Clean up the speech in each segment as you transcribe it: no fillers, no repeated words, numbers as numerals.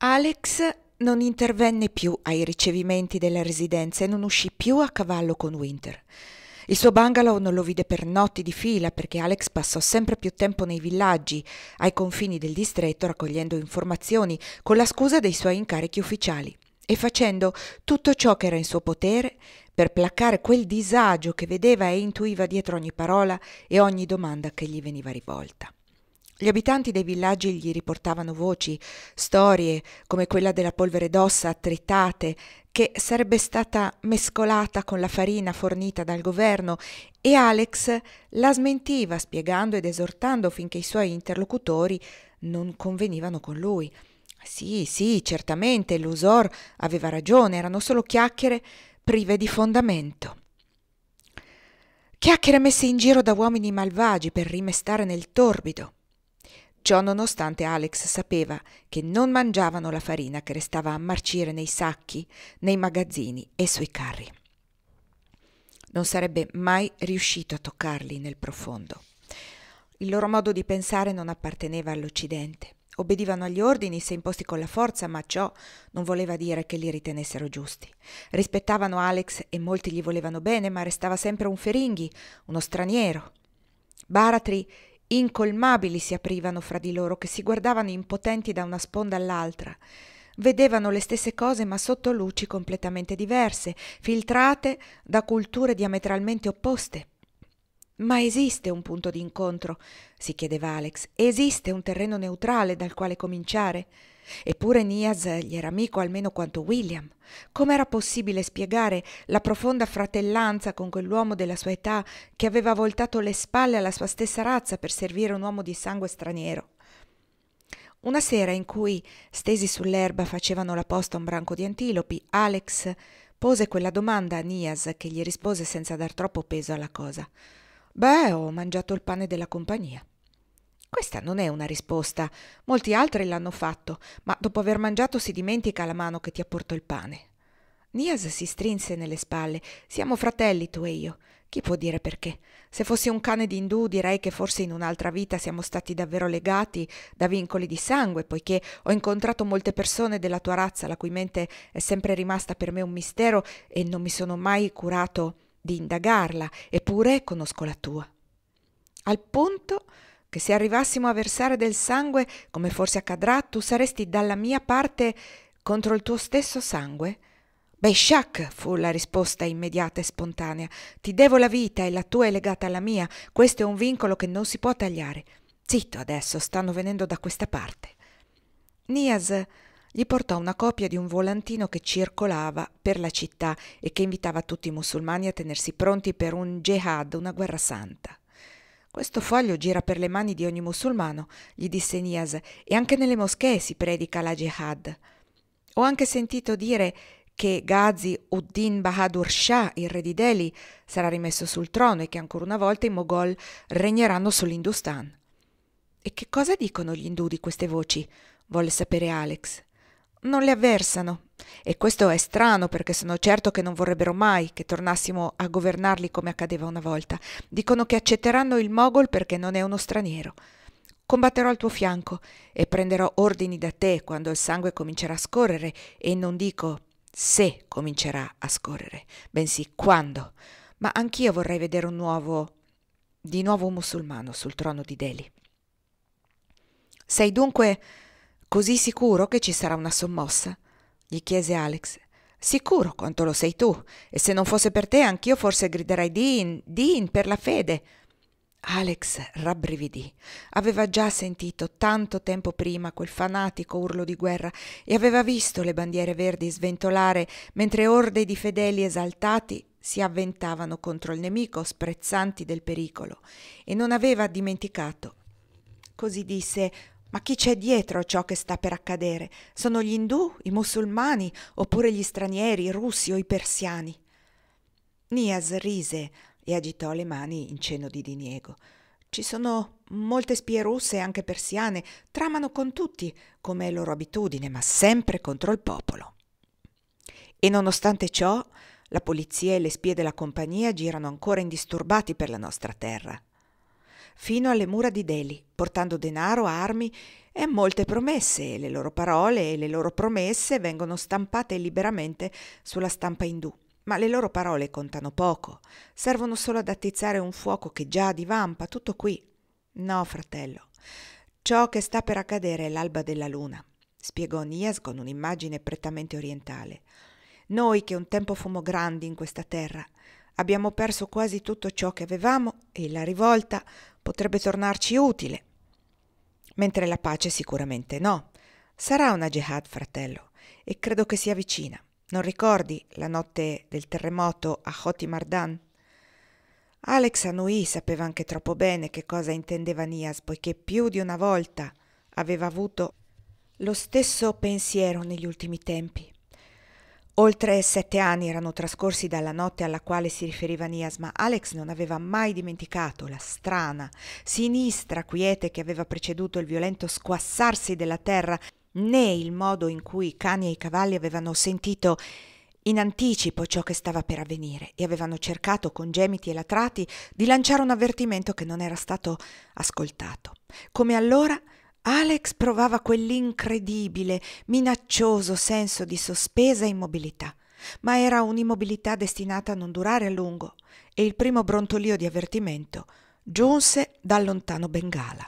Alex non intervenne più ai ricevimenti della residenza e non uscì più a cavallo con Winter. Il suo bungalow non lo vide per notti di fila perché Alex passò sempre più tempo nei villaggi ai confini del distretto raccogliendo informazioni con la scusa dei suoi incarichi ufficiali e facendo tutto ciò che era in suo potere per placare quel disagio che vedeva e intuiva dietro ogni parola e ogni domanda che gli veniva rivolta. Gli abitanti dei villaggi gli riportavano voci, storie come quella della polvere d'ossa tritate che sarebbe stata mescolata con la farina fornita dal governo e Alex la smentiva spiegando ed esortando finché i suoi interlocutori non convenivano con lui. Sì, certamente l'Usor aveva ragione, erano solo chiacchiere prive di fondamento. Chiacchiere messe in giro da uomini malvagi per rimestare nel torbido. Ciò nonostante Alex sapeva che non mangiavano la farina che restava a marcire nei sacchi, nei magazzini e sui carri. Non sarebbe mai riuscito a toccarli nel profondo. Il loro modo di pensare non apparteneva all'Occidente. Obbedivano agli ordini se imposti con la forza, ma ciò non voleva dire che li ritenessero giusti. Rispettavano Alex e molti gli volevano bene, ma restava sempre un Feringhi, uno straniero. Baratri incolmabili si aprivano fra di loro, che si guardavano impotenti da una sponda all'altra. Vedevano le stesse cose ma sotto luci completamente diverse, filtrate da culture diametralmente opposte. Ma esiste un punto di incontro? Si chiedeva Alex. Esiste un terreno neutrale dal quale cominciare? Eppure Nias gli era amico almeno quanto William. Com'era possibile spiegare la profonda fratellanza con quell'uomo della sua età che aveva voltato le spalle alla sua stessa razza per servire un uomo di sangue straniero? Una sera in cui, stesi sull'erba, facevano la posta a un branco di antilopi, Alex pose quella domanda a Nias che gli rispose senza dar troppo peso alla cosa. «Beh, ho mangiato il pane della compagnia». Questa non è una risposta, molti altri l'hanno fatto, ma dopo aver mangiato si dimentica la mano che ti ha portato il pane. Nias si strinse nelle spalle. Siamo fratelli tu e io. Chi può dire perché? Se fossi un cane d'indù direi che forse in un'altra vita siamo stati davvero legati da vincoli di sangue, poiché ho incontrato molte persone della tua razza la cui mente è sempre rimasta per me un mistero e non mi sono mai curato di indagarla, eppure conosco la tua. Al punto che se arrivassimo a versare del sangue, come forse accadrà, tu saresti dalla mia parte contro il tuo stesso sangue? Beisciak, fu la risposta immediata e spontanea. Ti devo la vita e la tua è legata alla mia. Questo è un vincolo che non si può tagliare. Zitto adesso, stanno venendo da questa parte. Nias gli portò una copia di un volantino che circolava per la città e che invitava tutti i musulmani a tenersi pronti per un jihad, una guerra santa. Questo foglio gira per le mani di ogni musulmano, gli disse Nias, e anche nelle moschee si predica la jihad. Ho anche sentito dire che Ghazi Uddin Bahadur Shah, il re di Delhi, sarà rimesso sul trono e che ancora una volta i Moghol regneranno sull'Industan. E che cosa dicono gli indù di queste voci? Volle sapere Alex. Non le avversano. E questo è strano perché sono certo che non vorrebbero mai che tornassimo a governarli come accadeva una volta. Dicono che accetteranno il Moghol perché non è uno straniero. Combatterò al tuo fianco e prenderò ordini da te quando il sangue comincerà a scorrere e non dico se comincerà a scorrere, bensì quando. Ma anch'io vorrei vedere di nuovo un musulmano sul trono di Delhi. Sei dunque così sicuro che ci sarà una sommossa? Gli chiese Alex. Sicuro quanto lo sei tu, e se non fosse per te anch'io forse griderei Din, Din per la fede. Alex rabbrividì. Aveva già sentito tanto tempo prima quel fanatico urlo di guerra e aveva visto le bandiere verdi sventolare mentre orde di fedeli esaltati si avventavano contro il nemico, sprezzanti del pericolo, e non aveva dimenticato. Così disse: ma chi c'è dietro a ciò che sta per accadere? Sono gli indù, i musulmani, oppure gli stranieri, i russi o i persiani? Nias rise e agitò le mani in cenno di diniego. Ci sono molte spie russe e anche persiane, tramano con tutti, come è loro abitudine, ma sempre contro il popolo. E nonostante ciò, la polizia e le spie della compagnia girano ancora indisturbati per la nostra terra. fino alle mura di Delhi, portando denaro, armi e molte promesse, e le loro parole e le loro promesse vengono stampate liberamente sulla stampa indù. Ma le loro parole contano poco, servono solo ad attizzare un fuoco che già divampa, tutto qui. No, fratello, ciò che sta per accadere è l'alba della luna, spiegò Nias con un'immagine prettamente orientale. Noi che un tempo fummo grandi in questa terra, abbiamo perso quasi tutto ciò che avevamo e la rivolta potrebbe tornarci utile. Mentre la pace sicuramente no. Sarà una jihad, fratello, e credo che sia vicina. Non ricordi la notte del terremoto a Hoti Mardan? Alex annuì, sapeva anche troppo bene che cosa intendeva Nias, poiché più di una volta aveva avuto lo stesso pensiero negli ultimi tempi. Oltre 7 anni erano trascorsi dalla notte alla quale si riferiva Nias, ma Alex non aveva mai dimenticato la strana, sinistra quiete che aveva preceduto il violento squassarsi della terra, né il modo in cui i cani e i cavalli avevano sentito in anticipo ciò che stava per avvenire e avevano cercato con gemiti e latrati di lanciare un avvertimento che non era stato ascoltato. Come allora Alex provava quell'incredibile, minaccioso senso di sospesa immobilità, ma era un'immobilità destinata a non durare a lungo, e il primo brontolio di avvertimento giunse dal lontano Bengala.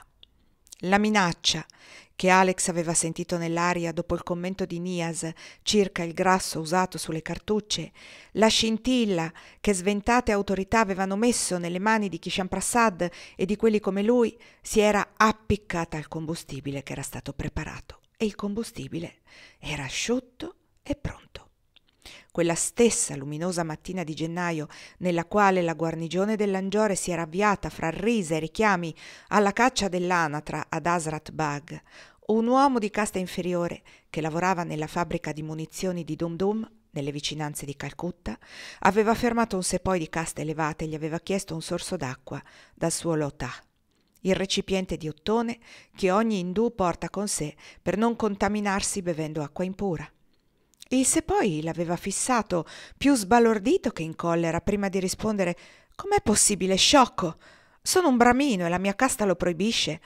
La minaccia che Alex aveva sentito nell'aria dopo il commento di Nias circa il grasso usato sulle cartucce, la scintilla che sventate autorità avevano messo nelle mani di Kishan Prasad e di quelli come lui, si era appiccata al combustibile che era stato preparato, e il combustibile era asciutto e pronto. Quella stessa luminosa mattina di gennaio, nella quale la guarnigione dell'Angiore si era avviata fra risa e richiami alla caccia dell'anatra ad Hazrat Bag, un uomo di casta inferiore che lavorava nella fabbrica di munizioni di Dum Dum, nelle vicinanze di Calcutta, aveva fermato un sepoy di casta elevata e gli aveva chiesto un sorso d'acqua dal suo lotà, il recipiente di ottone che ogni indù porta con sé per non contaminarsi bevendo acqua impura. Il sepoy l'aveva fissato, più sbalordito che in collera, prima di rispondere: «Com'è possibile, sciocco? Sono un bramino e la mia casta lo proibisce».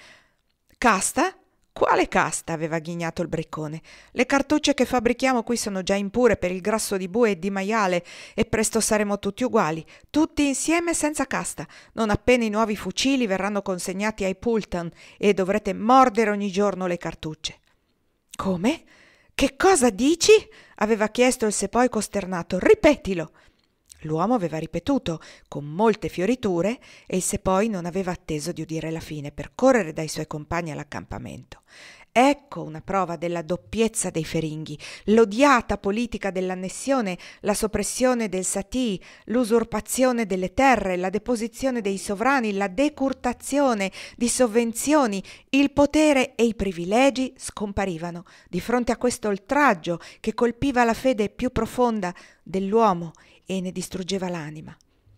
«Casta? Quale casta?» aveva ghignato il briccone. «Le cartucce che fabbrichiamo qui sono già impure per il grasso di bue e di maiale e presto saremo tutti uguali, tutti insieme senza casta, non appena i nuovi fucili verranno consegnati ai Pultan e dovrete mordere ogni giorno le cartucce». «Come? Che cosa dici?» aveva chiesto il sepoy costernato. «Ripetilo!» L'uomo aveva ripetuto con molte fioriture e il sepoy non aveva atteso di udire la fine per correre dai suoi compagni all'accampamento. Ecco una prova della doppiezza dei feringhi, l'odiata politica dell'annessione, la soppressione del Sati, l'usurpazione delle terre, la deposizione dei sovrani, la decurtazione di sovvenzioni, il potere e i privilegi scomparivano di fronte a questo oltraggio che colpiva la fede più profonda dell'uomo e ne distruggeva l'anima.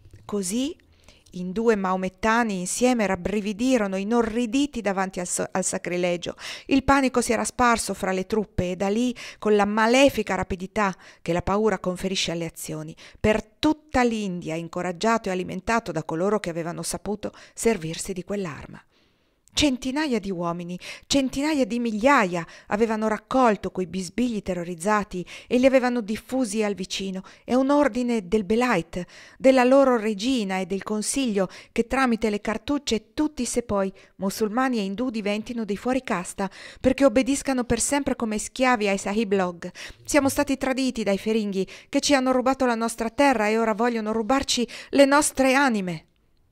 Così in 2 maomettani insieme rabbrividirono inorriditi davanti al sacrilegio. Il panico si era sparso fra le truppe e da lì, con la malefica rapidità che la paura conferisce alle azioni, per tutta l'India, incoraggiato e alimentato da coloro che avevano saputo servirsi di quell'arma. Centinaia di uomini, centinaia di migliaia avevano raccolto quei bisbigli terrorizzati e li avevano diffusi al vicino. È un ordine del Belait, della loro regina e del consiglio che tramite le cartucce tutti i sepoy, musulmani e indù, diventino dei fuoricasta perché obbediscano per sempre come schiavi ai Sahib Log. Siamo stati traditi dai feringhi che ci hanno rubato la nostra terra e ora vogliono rubarci le nostre anime.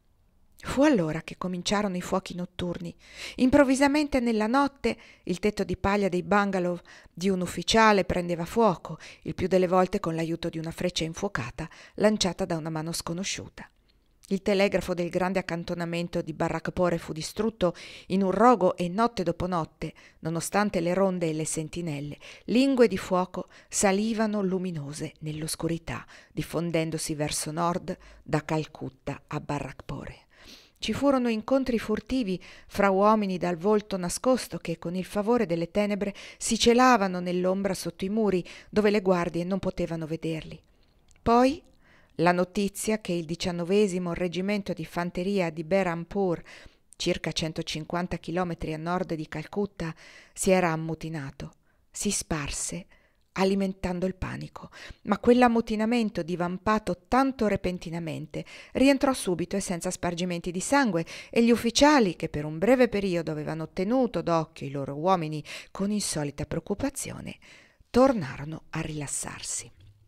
Fu allora che cominciarono i fuochi notturni. Improvvisamente nella notte il tetto di paglia dei bungalow di un ufficiale prendeva fuoco, il più delle volte con l'aiuto di una freccia infuocata lanciata da una mano sconosciuta. Il telegrafo del grande accantonamento di Barrackpore fu distrutto in un rogo e notte dopo notte, nonostante le ronde e le sentinelle, lingue di fuoco salivano luminose nell'oscurità, diffondendosi verso nord da Calcutta a Barrackpore. Ci furono incontri furtivi fra uomini dal volto nascosto che, con il favore delle tenebre, si celavano nell'ombra sotto i muri, dove le guardie non potevano vederli. Poi la notizia che il 19° reggimento di fanteria di Berhampur, circa 150 chilometri a nord di Calcutta, si era ammutinato. Si sparse, alimentando il panico, ma quell'ammutinamento, divampato tanto repentinamente, rientrò subito e senza spargimenti di sangue, e gli ufficiali, che per un breve periodo avevano tenuto d'occhio i loro uomini con insolita preoccupazione, tornarono a rilassarsi.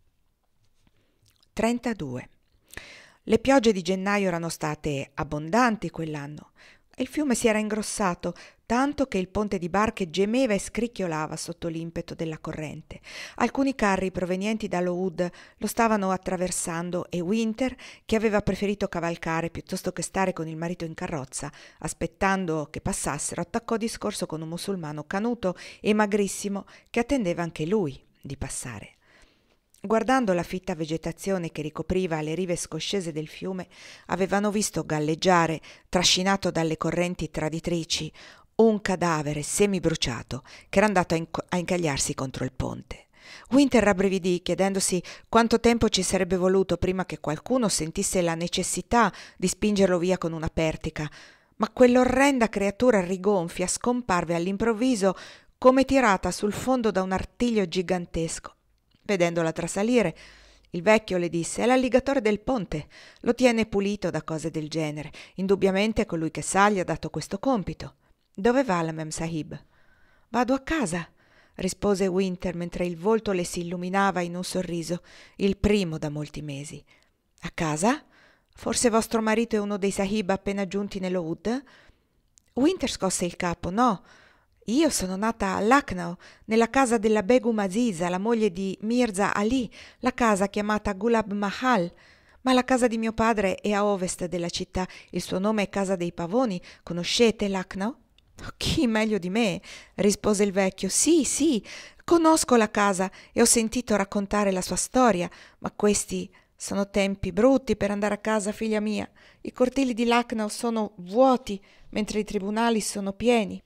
32. Le piogge di gennaio erano state abbondanti quell'anno. Il fiume si era ingrossato tanto che il ponte di barche gemeva e scricchiolava sotto l'impeto della corrente. Alcuni carri provenienti da Lowood lo stavano attraversando e Winter, che aveva preferito cavalcare piuttosto che stare con il marito in carrozza, aspettando che passassero, attaccò discorso con un musulmano canuto e magrissimo che attendeva anche lui di passare. Guardando la fitta vegetazione che ricopriva le rive scoscese del fiume, avevano visto galleggiare, trascinato dalle correnti traditrici, un cadavere semibruciato che era andato a incagliarsi contro il ponte. Winter rabbrividì, chiedendosi quanto tempo ci sarebbe voluto prima che qualcuno sentisse la necessità di spingerlo via con una pertica, ma quell'orrenda creatura rigonfia scomparve all'improvviso come tirata sul fondo da un artiglio gigantesco. Vedendola trasalire, il vecchio le disse: «È l'alligatore del ponte, lo tiene pulito da cose del genere. Indubbiamente colui che sa gli ha dato questo compito. Dove va la Mem Sahib?» «Vado a casa», rispose Winter mentre il volto le si illuminava in un sorriso, il primo da molti mesi. «A casa? Forse vostro marito è uno dei Sahib appena giunti nello Wood?» Winter scosse il capo. «No, io sono nata a Lucknow, nella casa della Begum Aziza, la moglie di Mirza Ali, la casa chiamata Gulab Mahal. Ma la casa di mio padre è a ovest della città. Il suo nome è Casa dei Pavoni. Conoscete Lucknow?» «Chi meglio di me?» rispose il vecchio. Sì, conosco la casa e ho sentito raccontare la sua storia, ma questi sono tempi brutti per andare a casa, figlia mia. I cortili di Lucknow sono vuoti, mentre i tribunali sono pieni.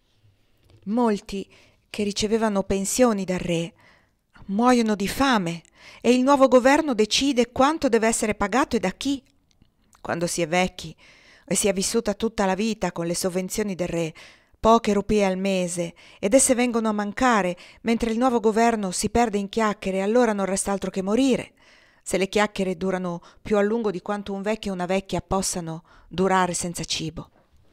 Molti che ricevevano pensioni dal re muoiono di fame e il nuovo governo decide quanto deve essere pagato e da chi. Quando si è vecchi e si è vissuta tutta la vita con le sovvenzioni del re, poche rupie al mese, ed esse vengono a mancare, mentre il nuovo governo si perde in chiacchiere e allora non resta altro che morire, se le chiacchiere durano più a lungo di quanto un vecchio e una vecchia possano durare senza cibo.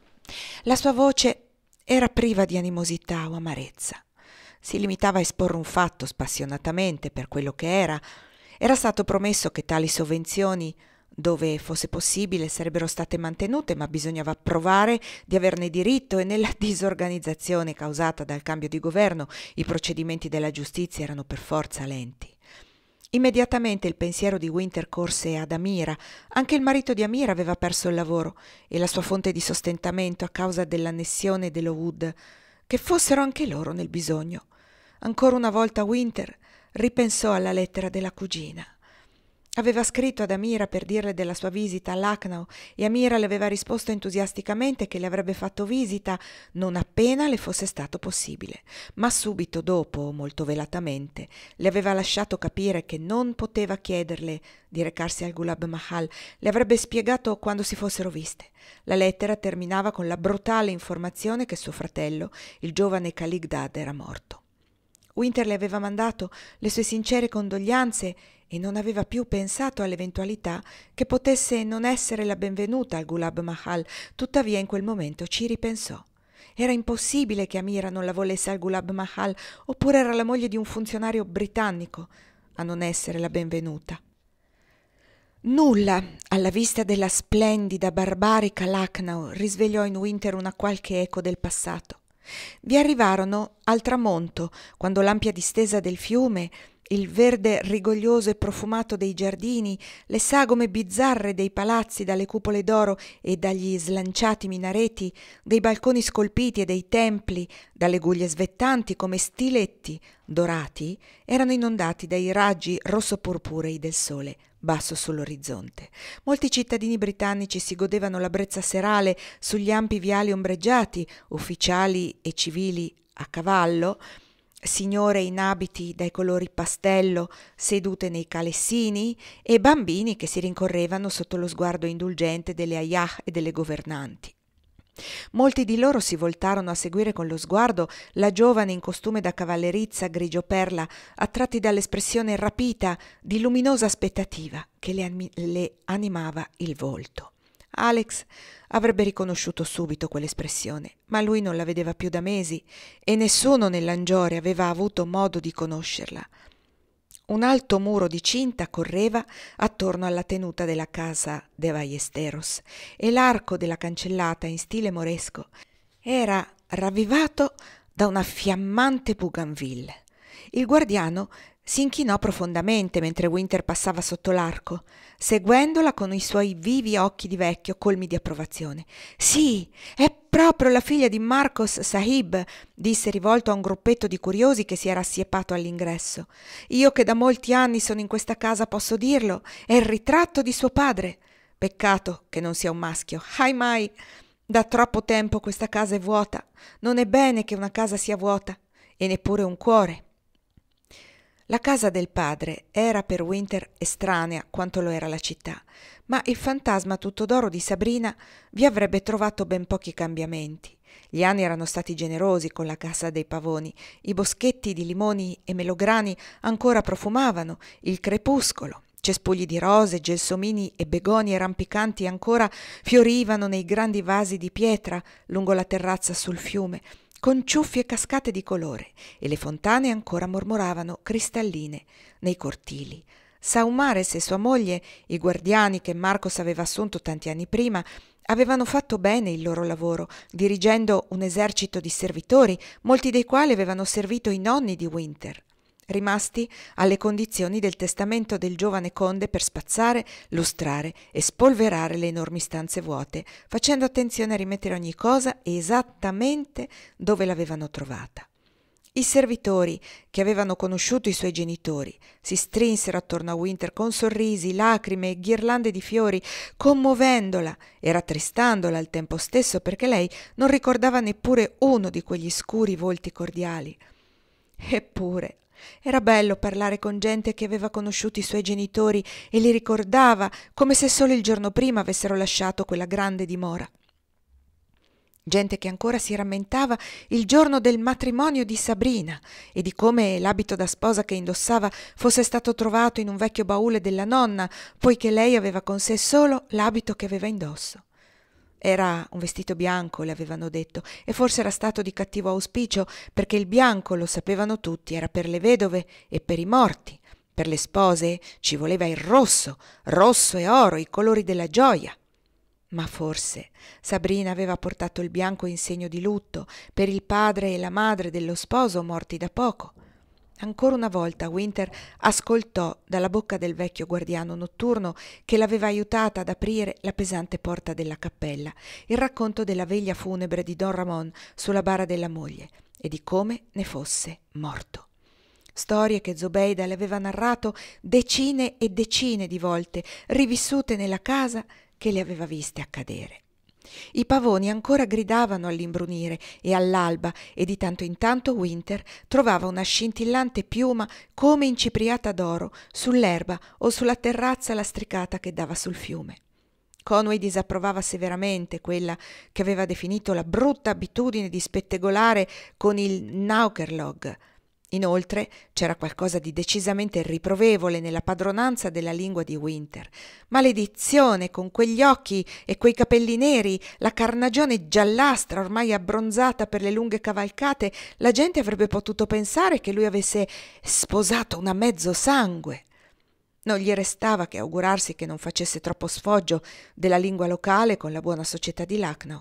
La sua voce era priva di animosità o amarezza. Si limitava a esporre un fatto spassionatamente per quello che era. Era stato promesso che tali sovvenzioni, dove fosse possibile, sarebbero state mantenute, ma bisognava provare di averne diritto, e nella disorganizzazione causata dal cambio di governo i procedimenti della giustizia erano per forza lenti. Immediatamente il pensiero di Winter corse ad Amira. Anche il marito di Amira aveva perso il lavoro e la sua fonte di sostentamento a causa dell'annessione dello Wood. Che fossero anche loro nel bisogno. Ancora una volta Winter ripensò alla lettera della cugina. Aveva scritto ad Amira per dirle della sua visita a Lucknow e Amira le aveva risposto entusiasticamente che le avrebbe fatto visita non appena le fosse stato possibile, ma subito dopo, molto velatamente, le aveva lasciato capire che non poteva chiederle di recarsi al Gulab Mahal, le avrebbe spiegato quando si fossero viste. La lettera terminava con la brutale informazione che suo fratello, il giovane Khalid, era morto. Winter le aveva mandato le sue sincere condoglianze e non aveva più pensato all'eventualità che potesse non essere la benvenuta al Gulab Mahal. Tuttavia in quel momento ci ripensò. Era impossibile che Amira non la volesse al Gulab Mahal, oppure era la moglie di un funzionario britannico a non essere la benvenuta. Nulla, alla vista della splendida, barbarica Lucknow, risvegliò in Winter una qualche eco del passato. Vi arrivarono al tramonto, quando l'ampia distesa del fiume, il verde rigoglioso e profumato dei giardini, le sagome bizzarre dei palazzi dalle cupole d'oro e dagli slanciati minareti, dei balconi scolpiti e dei templi, dalle guglie svettanti come stiletti dorati, erano inondati dai raggi rosso-purpurei del sole basso sull'orizzonte. Molti cittadini britannici si godevano la brezza serale sugli ampi viali ombreggiati, ufficiali e civili a cavallo, signore in abiti dai colori pastello sedute nei calessini e bambini che si rincorrevano sotto lo sguardo indulgente delle ayah e delle governanti. Molti di loro si voltarono a seguire con lo sguardo la giovane in costume da cavallerizza grigio perla, attratti dall'espressione rapita di luminosa aspettativa che le animava il volto. Alex avrebbe riconosciuto subito quell'espressione, ma lui non la vedeva più da mesi e nessuno nell'Angiore aveva avuto modo di conoscerla. Un alto muro di cinta correva attorno alla tenuta della casa de Ballesteros e l'arco della cancellata in stile moresco era ravvivato da una fiammante bougainville. Il guardiano si inchinò profondamente mentre Winter passava sotto l'arco, seguendola con i suoi vivi occhi di vecchio colmi di approvazione. «Sì, è proprio la figlia di Marcos Sahib», disse rivolto a un gruppetto di curiosi che si era assiepato all'ingresso. «Io che da molti anni sono in questa casa posso dirlo, è il ritratto di suo padre. Peccato che non sia un maschio. Ai mai! Da troppo tempo questa casa è vuota. Non è bene che una casa sia vuota, e neppure un cuore». La casa del padre era per Winter estranea quanto lo era la città, ma il fantasma tutto d'oro di Sabrina vi avrebbe trovato ben pochi cambiamenti. Gli anni erano stati generosi con la casa dei pavoni, i boschetti di limoni e melograni ancora profumavano, il crepuscolo, cespugli di rose, gelsomini e begonie rampicanti ancora fiorivano nei grandi vasi di pietra lungo la terrazza sul fiume, con ciuffi e cascate di colore, e le fontane ancora mormoravano cristalline nei cortili. Saumares e sua moglie, i guardiani che Marcos aveva assunto tanti anni prima, avevano fatto bene il loro lavoro, dirigendo un esercito di servitori, molti dei quali avevano servito i nonni di Winter, rimasti alle condizioni del testamento del giovane conde per spazzare, lustrare e spolverare le enormi stanze vuote, facendo attenzione a rimettere ogni cosa esattamente dove l'avevano trovata. I servitori, che avevano conosciuto i suoi genitori, si strinsero attorno a Winter con sorrisi, lacrime e ghirlande di fiori, commuovendola e rattristandola al tempo stesso perché lei non ricordava neppure uno di quegli scuri volti cordiali. Eppure era bello parlare con gente che aveva conosciuto i suoi genitori e li ricordava come se solo il giorno prima avessero lasciato quella grande dimora. Gente che ancora si rammentava il giorno del matrimonio di Sabrina e di come l'abito da sposa che indossava fosse stato trovato in un vecchio baule della nonna, poiché lei aveva con sé solo l'abito che aveva indosso. Era un vestito bianco, le avevano detto, e forse era stato di cattivo auspicio, perché il bianco, lo sapevano tutti, era per le vedove e per i morti. Per le spose ci voleva il rosso, rosso e oro, i colori della gioia. Ma forse Sabrina aveva portato il bianco in segno di lutto per il padre e la madre dello sposo morti da poco. Ancora una volta Winter ascoltò dalla bocca del vecchio guardiano notturno che l'aveva aiutata ad aprire la pesante porta della cappella il racconto della veglia funebre di Don Ramon sulla bara della moglie e di come ne fosse morto. Storie che Zobeida le aveva narrato decine e decine di volte, rivissute nella casa che le aveva viste accadere. I pavoni ancora gridavano all'imbrunire e all'alba e di tanto in tanto Winter trovava una scintillante piuma come incipriata d'oro sull'erba o sulla terrazza lastricata che dava sul fiume. Conway disapprovava severamente quella che aveva definito la brutta abitudine di spettegolare con il Naukerlog. Inoltre c'era qualcosa di decisamente riprovevole nella padronanza della lingua di Winter. Maledizione, con quegli occhi e quei capelli neri, la carnagione giallastra ormai abbronzata per le lunghe cavalcate, la gente avrebbe potuto pensare che lui avesse sposato una mezzosangue. Non gli restava che augurarsi che non facesse troppo sfoggio della lingua locale con la buona società di Lucknow.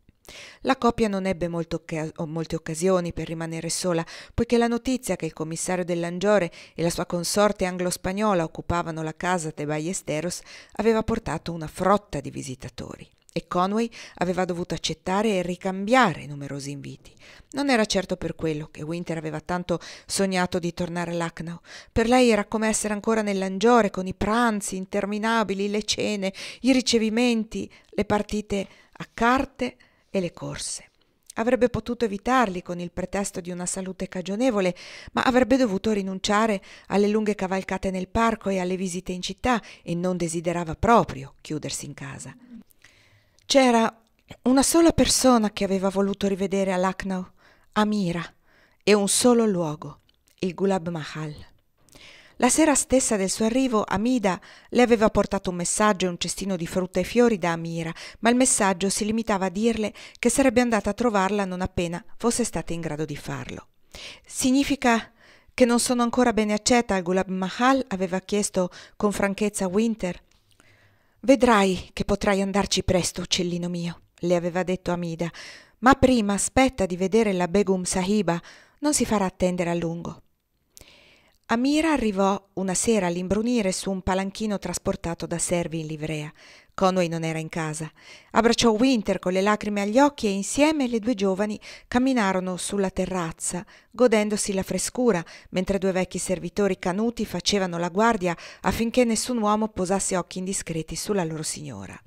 La coppia non ebbe molte occasioni per rimanere sola, poiché la notizia che il commissario dell'Angiore e la sua consorte anglo-spagnola occupavano la casa de Ballesteros aveva portato una frotta di visitatori e Conway aveva dovuto accettare e ricambiare numerosi inviti. Non era certo per quello che Winter aveva tanto sognato di tornare a Lucknow. Per lei era come essere ancora nell'Angiore con i pranzi interminabili, le cene, i ricevimenti, le partite a carte e le corse. Avrebbe potuto evitarli con il pretesto di una salute cagionevole, ma avrebbe dovuto rinunciare alle lunghe cavalcate nel parco e alle visite in città e non desiderava proprio chiudersi in casa. C'era Una sola persona che aveva voluto rivedere a Lucknow, Amira, e un solo luogo, il Gulab Mahal. La sera stessa del suo arrivo, Amida le aveva portato un messaggio e un cestino di frutta e fiori da Amira, ma il messaggio si limitava a dirle che sarebbe andata a trovarla non appena fosse stata in grado di farlo. «Significa che non sono ancora bene accetta al Gulab Mahal?» aveva chiesto con franchezza Winter. «Vedrai che potrai andarci presto, uccellino mio», le aveva detto Amida, «ma prima aspetta di vedere la Begum Sahiba, non si farà attendere a lungo». Amira arrivò una sera all'imbrunire su un palanchino trasportato da servi in livrea. Conway non era in casa. Abbracciò Winter con le lacrime agli occhi e insieme le due giovani camminarono sulla terrazza, godendosi la frescura, mentre due vecchi servitori canuti facevano la guardia affinché nessun uomo posasse occhi indiscreti sulla loro signora.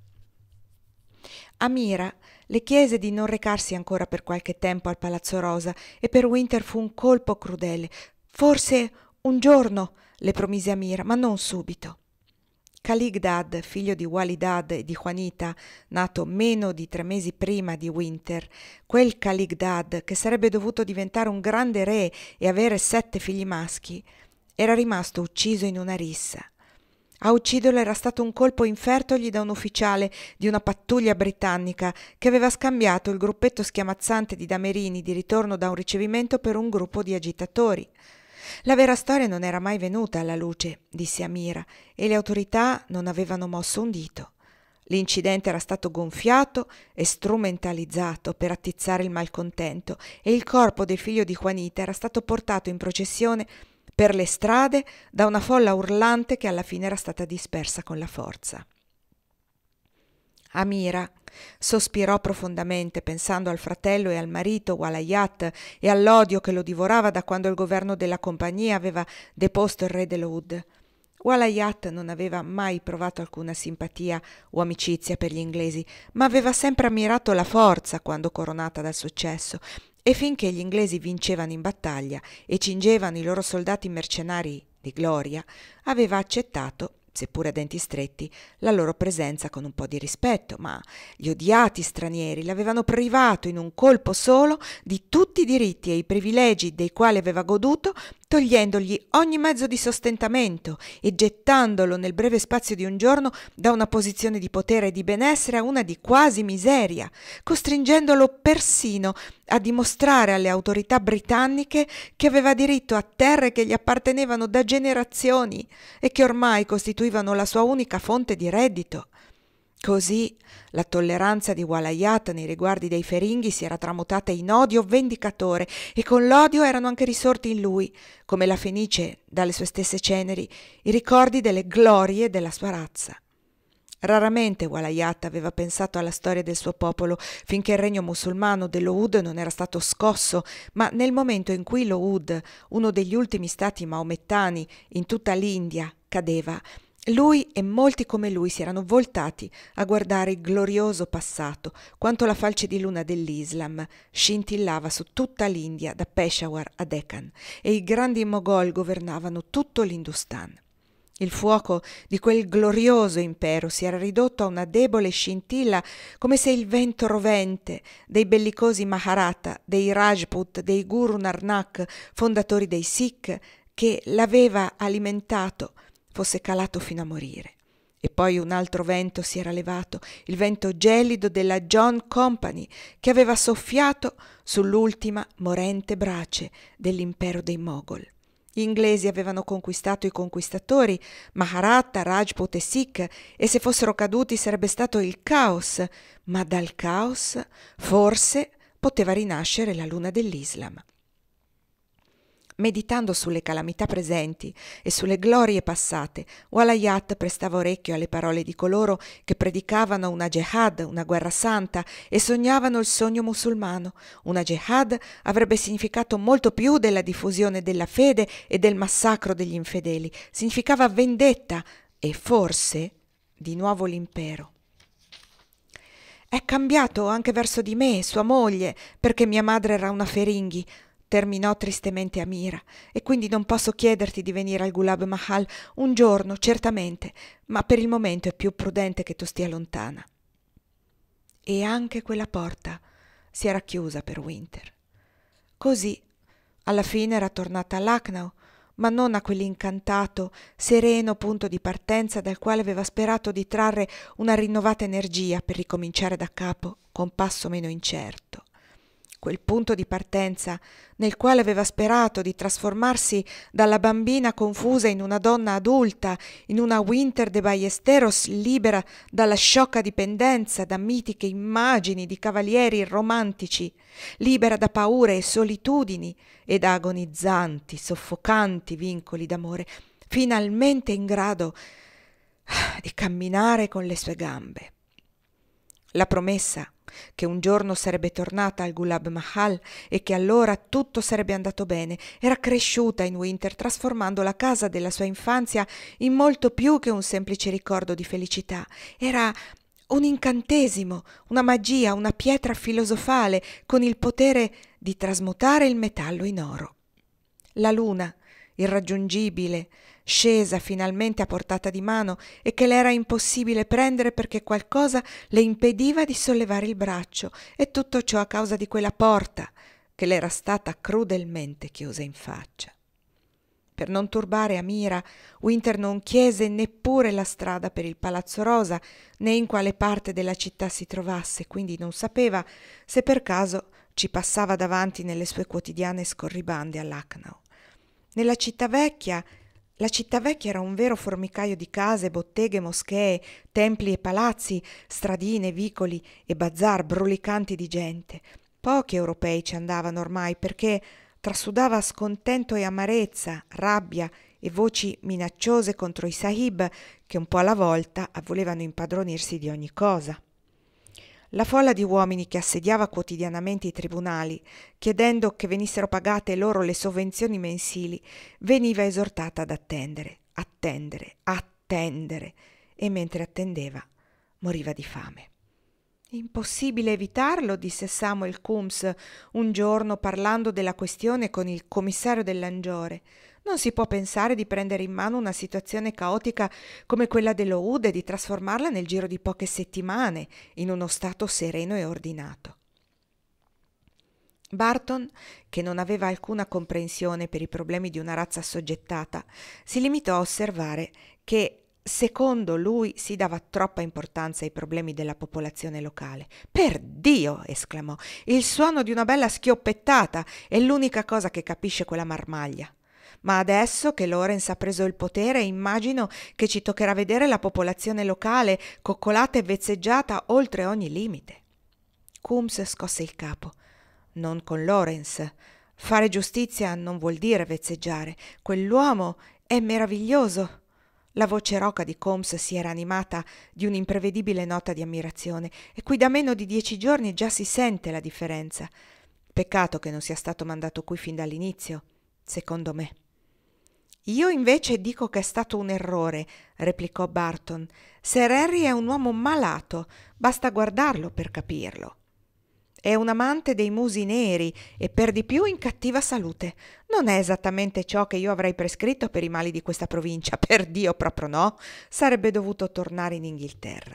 Amira le chiese di non recarsi ancora per qualche tempo al Palazzo Rosa e per Winter fu un colpo crudele. «Forse un giorno», le promise Amira, «ma non subito». Khalid Dad, figlio di Wali Dad e di Juanita, nato meno di 3 mesi prima di Winter, quel Khalid Dad che sarebbe dovuto diventare un grande re e avere 7 figli maschi, era rimasto ucciso in una rissa. A ucciderlo era stato un colpo infertogli da un ufficiale di una pattuglia britannica che aveva scambiato il gruppetto schiamazzante di damerini di ritorno da un ricevimento per un gruppo di agitatori. La vera storia non era mai venuta alla luce, disse Amira, e le autorità non avevano mosso un dito. L'incidente era stato gonfiato e strumentalizzato per attizzare il malcontento e il corpo del figlio di Juanita era stato portato in processione per le strade da una folla urlante che alla fine era stata dispersa con la forza. Amira sospirò profondamente pensando al fratello e al marito Walayat e all'odio che lo divorava da quando il governo della compagnia aveva deposto il re dell'Oud. Walayat non aveva mai provato alcuna simpatia o amicizia per gli inglesi, ma aveva sempre ammirato la forza quando coronata dal successo, e finché gli inglesi vincevano in battaglia e cingevano i loro soldati mercenari di gloria, aveva accettato, seppure a denti stretti, la loro presenza con un po' di rispetto, ma gli odiati stranieri l'avevano privato in un colpo solo di tutti i diritti e i privilegi dei quali aveva goduto, togliendogli ogni mezzo di sostentamento e gettandolo nel breve spazio di un giorno da una posizione di potere e di benessere a una di quasi miseria, costringendolo persino a dimostrare alle autorità britanniche che aveva diritto a terre che gli appartenevano da generazioni e che ormai costituivano la sua unica fonte di reddito. Così la tolleranza di Walayat nei riguardi dei feringhi si era tramutata in odio vendicatore e con l'odio erano anche risorti in lui, come la fenice dalle sue stesse ceneri, i ricordi delle glorie della sua razza. Raramente Walayat aveva pensato alla storia del suo popolo finché il regno musulmano dell'Oud non era stato scosso, ma nel momento in cui l'Oud, uno degli ultimi stati maomettani in tutta l'India, cadeva, lui e molti come lui si erano voltati a guardare il glorioso passato, quanto la falce di luna dell'Islam scintillava su tutta l'India da Peshawar a Deccan e i grandi Moghol governavano tutto l'Industan. Il fuoco di quel glorioso impero si era ridotto a una debole scintilla, come se il vento rovente dei bellicosi Maharatha, dei Rajput, dei Guru Nanak, fondatori dei Sikh, che l'aveva alimentato, fosse calato fino a morire. E poi un altro vento si era levato, il vento gelido della John Company, che aveva soffiato sull'ultima morente brace dell'impero dei Moghol. Gli inglesi avevano conquistato i conquistatori, Maharatha, Rajput e Sikh, e se fossero caduti sarebbe stato il caos, ma dal caos forse poteva rinascere la luna dell'Islam. Meditando sulle calamità presenti e sulle glorie passate, Walayat prestava orecchio alle parole di coloro che predicavano una jihad, una guerra santa, e sognavano il sogno musulmano. Una jihad avrebbe significato molto più della diffusione della fede e del massacro degli infedeli. Significava vendetta e forse di nuovo l'impero. È cambiato anche verso di me, sua moglie, perché mia madre era una feringhi, terminò tristemente Amira, e quindi non posso chiederti di venire al Gulab Mahal un giorno, certamente, ma per il momento è più prudente che tu stia lontana. E anche quella porta si era chiusa per Winter. Così, alla fine era tornata a Lucknow, ma non a quell'incantato, sereno punto di partenza dal quale aveva sperato di trarre una rinnovata energia per ricominciare da capo con passo meno incerto. Quel punto di partenza nel quale aveva sperato di trasformarsi dalla bambina confusa in una donna adulta, in una Winter de Ballesteros libera dalla sciocca dipendenza da mitiche immagini di cavalieri romantici, libera da paure e solitudini e da agonizzanti, soffocanti vincoli d'amore, finalmente in grado di camminare con le sue gambe. La promessa che un giorno sarebbe tornata al Gulab Mahal e che allora tutto sarebbe andato bene era cresciuta in Winter, trasformando la casa della sua infanzia in molto più che un semplice ricordo di felicità. Era un incantesimo, una magia, una pietra filosofale con il potere di trasmutare il metallo in oro. La luna, irraggiungibile, scesa finalmente a portata di mano e che le era impossibile prendere perché qualcosa le impediva di sollevare il braccio, e tutto ciò a causa di quella porta che le era stata crudelmente chiusa in faccia. Per non turbare Amira, Winter non chiese neppure la strada per il Palazzo Rosa, né in quale parte della città si trovasse, quindi non sapeva se per caso ci passava davanti nelle sue quotidiane scorribande a Lucknow. Nella città vecchia, la città vecchia era un vero formicaio di case, botteghe, moschee, templi e palazzi, stradine, vicoli e bazar brulicanti di gente. Pochi europei ci andavano ormai perché trasudava scontento e amarezza, rabbia e voci minacciose contro i sahib che un po' alla volta volevano impadronirsi di ogni cosa. La folla di uomini che assediava quotidianamente i tribunali, chiedendo che venissero pagate loro le sovvenzioni mensili, veniva esortata ad attendere, e mentre attendeva moriva di fame. Impossibile evitarlo, disse Samuel Coombs un giorno parlando della questione con il commissario dell'Angiore. Non si può pensare di prendere in mano una situazione caotica come quella dell'Oud e di trasformarla nel giro di poche settimane in uno stato sereno e ordinato. Barton, che non aveva alcuna comprensione per i problemi di una razza assoggettata, si limitò a osservare che secondo lui si dava troppa importanza ai problemi della popolazione locale. «Per Dio!» esclamò. «Il suono di una bella schioppettata è l'unica cosa che capisce quella marmaglia. Ma adesso che Lawrence ha preso il potere, immagino che ci toccherà vedere la popolazione locale coccolata e vezzeggiata oltre ogni limite». Coombs scosse il capo. «Non con Lawrence. Fare giustizia non vuol dire vezzeggiare. Quell'uomo è meraviglioso». La voce roca di Coombs si era animata di un'imprevedibile nota di ammirazione, e qui da meno di 10 giorni già si sente la differenza. Peccato che non sia stato mandato qui fin dall'inizio, secondo me. «Io invece dico che è stato un errore», replicò Barton. «Sir Harry è un uomo malato, basta guardarlo per capirlo. È un amante dei musi neri e per di più in cattiva salute. Non è esattamente ciò che io avrei prescritto per i mali di questa provincia. Per Dio, proprio no. Sarebbe dovuto tornare in Inghilterra».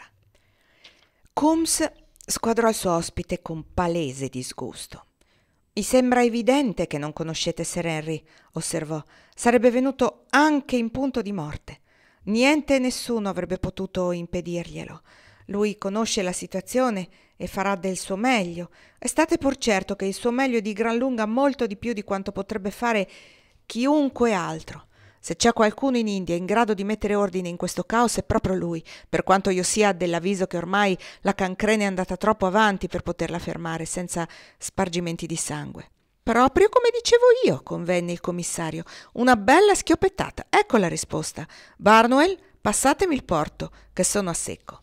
Coombs squadrò il suo ospite con palese disgusto. «Mi sembra evidente che non conoscete Sir Henry», osservò. «Sarebbe venuto anche in punto di morte. Niente e nessuno avrebbe potuto impedirglielo. Lui conosce la situazione e farà del suo meglio. E state pur certo che il suo meglio è di gran lunga molto di più di quanto potrebbe fare chiunque altro. Se c'è qualcuno in India in grado di mettere ordine in questo caos è proprio lui, per quanto io sia dell'avviso che ormai la cancrena è andata troppo avanti per poterla fermare senza spargimenti di sangue». «Proprio come dicevo io», convenne il commissario. «Una bella schioppettata. Ecco la risposta. Barnwell, passatemi il porto, che sono a secco».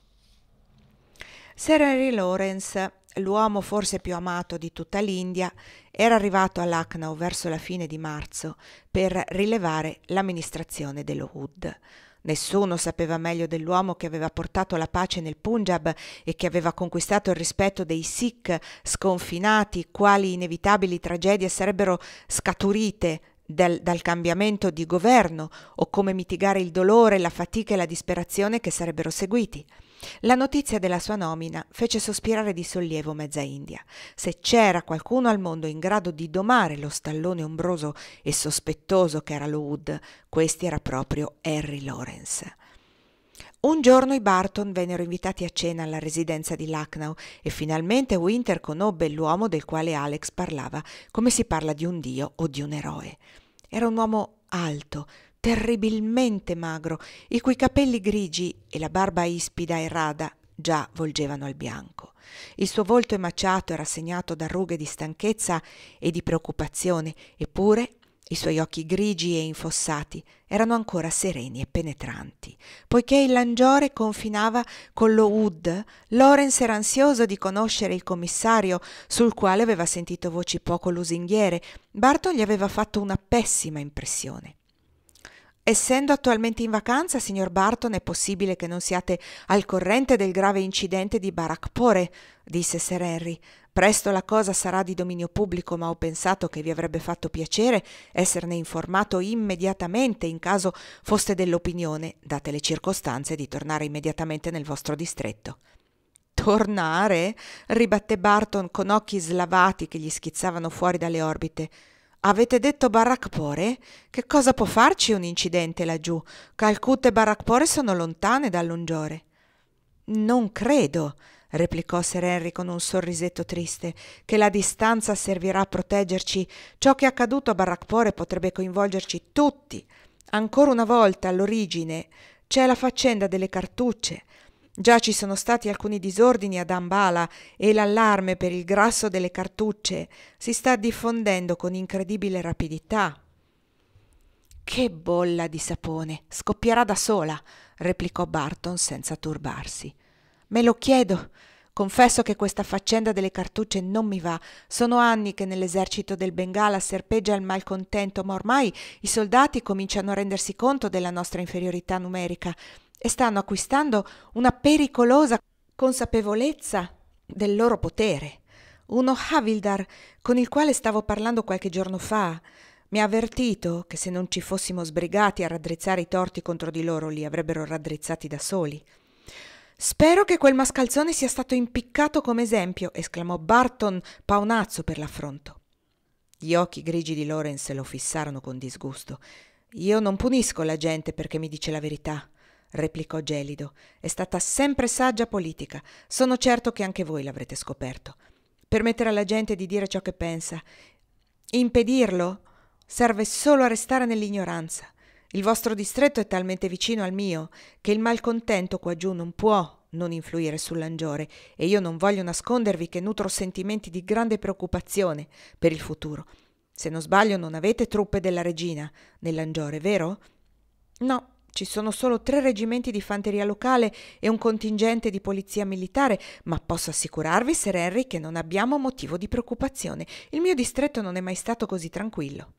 Sir Henry Lawrence, l'uomo forse più amato di tutta l'India, era arrivato a Lucknow verso la fine di marzo per rilevare l'amministrazione dell'Oud. Nessuno sapeva meglio dell'uomo che aveva portato la pace nel Punjab e che aveva conquistato il rispetto dei Sikh sconfinati, quali inevitabili tragedie sarebbero scaturite dal cambiamento di governo, o come mitigare il dolore, la fatica e la disperazione che sarebbero seguiti. La notizia della sua nomina fece sospirare di sollievo mezza India. Se c'era qualcuno al mondo in grado di domare lo stallone ombroso e sospettoso che era lo Wood, questi era proprio Henry Lawrence. Un giorno i Barton vennero invitati a cena alla residenza di Lucknow e finalmente Winter conobbe l'uomo del quale Alex parlava, come si parla di un dio o di un eroe. Era un uomo alto, terribilmente magro, i cui capelli grigi e la barba ispida e rada già volgevano al bianco. Il suo volto emaciato era segnato da rughe di stanchezza e di preoccupazione, eppure i suoi occhi grigi e infossati erano ancora sereni e penetranti. Poiché il Langiore confinava con lo Wood, Lawrence era ansioso di conoscere il commissario, sul quale aveva sentito voci poco lusinghiere. Barton gli aveva fatto una pessima impressione. Essendo attualmente in vacanza, signor Barton, è possibile che non siate al corrente del grave incidente di Barrackpore, disse Sir Henry. Presto la cosa sarà di dominio pubblico, ma ho pensato che vi avrebbe fatto piacere esserne informato immediatamente in caso foste dell'opinione, date le circostanze, di tornare immediatamente nel vostro distretto. Tornare? Ribatté Barton con occhi slavati che gli schizzavano fuori dalle orbite. Avete detto Barrackpore? Che cosa può farci un incidente laggiù? Calcutta e Barrackpore sono lontane da Langiore. Non credo, replicò Sir Henry con un sorrisetto triste, che la distanza servirà a proteggerci. Ciò che è accaduto a Barrackpore potrebbe coinvolgerci tutti. Ancora una volta, all'origine, c'è la faccenda delle cartucce. Già ci sono stati alcuni disordini ad Ambala e l'allarme per il grasso delle cartucce si sta diffondendo con incredibile rapidità. Che bolla di sapone! Scoppierà da sola, replicò Barton senza turbarsi. Me lo chiedo. Confesso che questa faccenda delle cartucce non mi va. Sono anni che nell'esercito del Bengala serpeggia il malcontento, ma ormai i soldati cominciano a rendersi conto della nostra inferiorità numerica e stanno acquistando una pericolosa consapevolezza del loro potere. Uno Havildar, con il quale stavo parlando qualche giorno fa, mi ha avvertito che se non ci fossimo sbrigati a raddrizzare i torti contro di loro, li avrebbero raddrizzati da soli. Spero che quel mascalzone sia stato impiccato come esempio, esclamò Barton paonazzo per l'affronto. Gli occhi grigi di Lawrence lo fissarono con disgusto. Io non punisco la gente perché mi dice la verità, replicò gelido. È stata sempre saggia politica. Sono certo che anche voi l'avrete scoperto. Permettere alla gente di dire ciò che pensa. Impedirlo serve solo a restare nell'ignoranza. Il vostro distretto è talmente vicino al mio che il malcontento qua giù non può non influire sul Langiore e io non voglio nascondervi che nutro sentimenti di grande preoccupazione per il futuro. Se non sbaglio non avete truppe della regina nel Langiore, vero? No. Ci sono solo 3 reggimenti di fanteria locale e un contingente di polizia militare, ma posso assicurarvi, Sir Henry, che non abbiamo motivo di preoccupazione. Il mio distretto non è mai stato così tranquillo.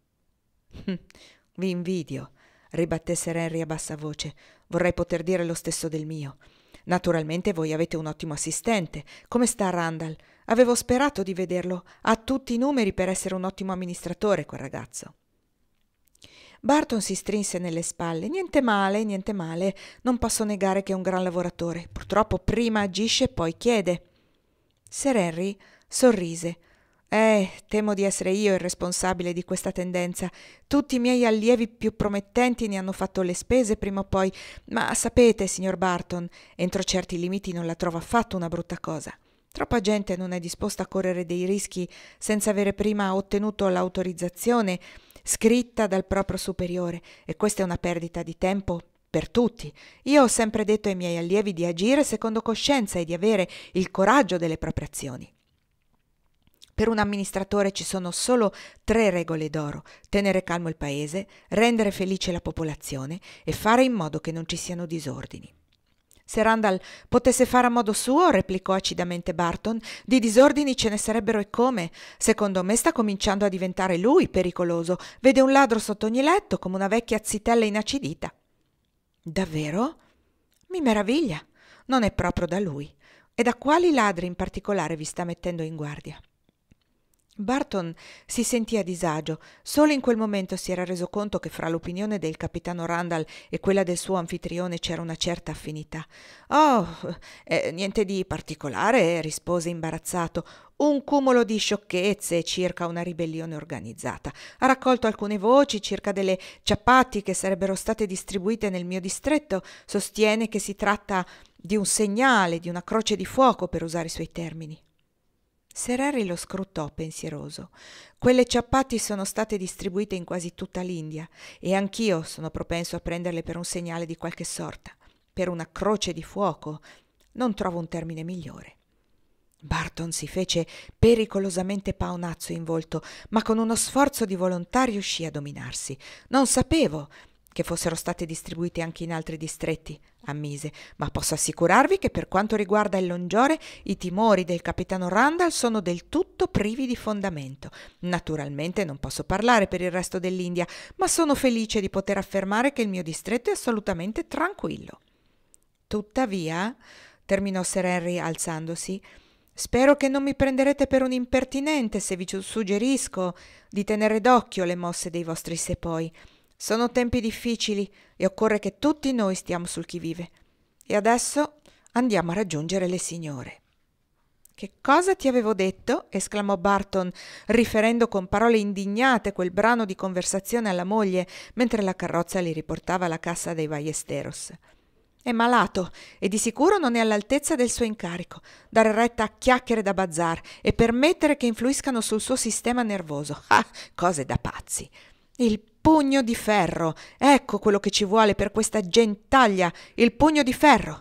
Vi invidio, ribatté Sir Henry a bassa voce. Vorrei poter dire lo stesso del mio. Naturalmente voi avete un ottimo assistente. Come sta Randall? Avevo sperato di vederlo. Ha tutti i numeri per essere un ottimo amministratore, quel ragazzo. Barton si strinse nelle spalle. Niente male, niente male. Non posso negare che è un gran lavoratore. Purtroppo prima agisce e poi chiede. Sir Henry sorrise. Temo di essere io il responsabile di questa tendenza. Tutti i miei allievi più promettenti ne hanno fatto le spese prima o poi, ma sapete, signor Barton, entro certi limiti non la trovo affatto una brutta cosa. Troppa gente non è disposta a correre dei rischi senza avere prima ottenuto l'autorizzazione scritta dal proprio superiore, e questa è una perdita di tempo per tutti. Io ho sempre detto ai miei allievi di agire secondo coscienza e di avere il coraggio delle proprie azioni. Per un amministratore ci sono solo 3 regole d'oro: tenere calmo il paese, rendere felice la popolazione e fare in modo che non ci siano disordini. Se Randall potesse fare a modo suo, replicò acidamente Barton, di disordini ce ne sarebbero e come. Secondo me sta cominciando a diventare lui pericoloso. Vede un ladro sotto ogni letto come una vecchia zitella inacidita. Davvero? Mi meraviglia. Non è proprio da lui. E da quali ladri in particolare vi sta mettendo in guardia? Barton si sentì a disagio. Solo in quel momento si era reso conto che fra l'opinione del capitano Randall e quella del suo anfitrione c'era una certa affinità. «Oh, niente di particolare», rispose imbarazzato. «Un cumulo di sciocchezze circa una ribellione organizzata. Ha raccolto alcune voci circa delle ciapati che sarebbero state distribuite nel mio distretto. Sostiene che si tratta di un segnale, di una croce di fuoco, per usare i suoi termini». Sir Harry lo scrutò pensieroso. «Quelle ciappati sono state distribuite in quasi tutta l'India e anch'io sono propenso a prenderle per un segnale di qualche sorta, per una croce di fuoco. Non trovo un termine migliore». Barton si fece pericolosamente paonazzo in volto, ma con uno sforzo di volontà riuscì a dominarsi. «Non sapevo che fossero state distribuite anche in altri distretti», ammise, «ma posso assicurarvi che per quanto riguarda il Longiore i timori del capitano Randall sono del tutto privi di fondamento. Naturalmente non posso parlare per il resto dell'India, ma sono felice di poter affermare che il mio distretto è assolutamente tranquillo». «Tuttavia», terminò Sir Henry alzandosi, «spero che non mi prenderete per un impertinente se vi suggerisco di tenere d'occhio le mosse dei vostri sepoi. Sono tempi difficili e occorre che tutti noi stiamo sul chi vive. E adesso andiamo a raggiungere le signore». «Che cosa ti avevo detto?» esclamò Barton, riferendo con parole indignate quel brano di conversazione alla moglie, mentre la carrozza li riportava alla Cassa dei Ballesteros. «È malato e di sicuro non è all'altezza del suo incarico. Dare retta a chiacchiere da bazar e permettere che influiscano sul suo sistema nervoso. Ah, cose da pazzi! Il pugno di ferro! Ecco quello che ci vuole per questa gentaglia, il pugno di ferro!»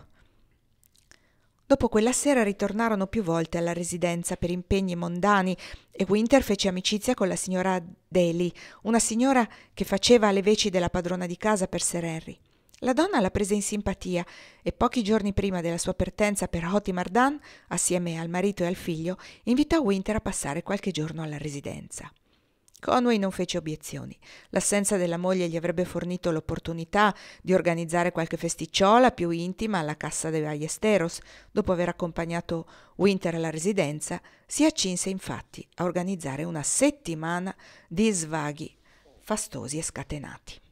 Dopo quella sera ritornarono più volte alla residenza per impegni mondani e Winter fece amicizia con la signora Daly, una signora che faceva le veci della padrona di casa per Sir Harry. La donna la prese in simpatia e pochi giorni prima della sua partenza per Hottimardun, assieme al marito e al figlio, invitò Winter a passare qualche giorno alla residenza. Conway non fece obiezioni. L'assenza della moglie gli avrebbe fornito l'opportunità di organizzare qualche festicciola più intima alla Cassa dei Ballesteros. Dopo aver accompagnato Winter alla residenza, si accinse infatti a organizzare una settimana di svaghi fastosi e scatenati.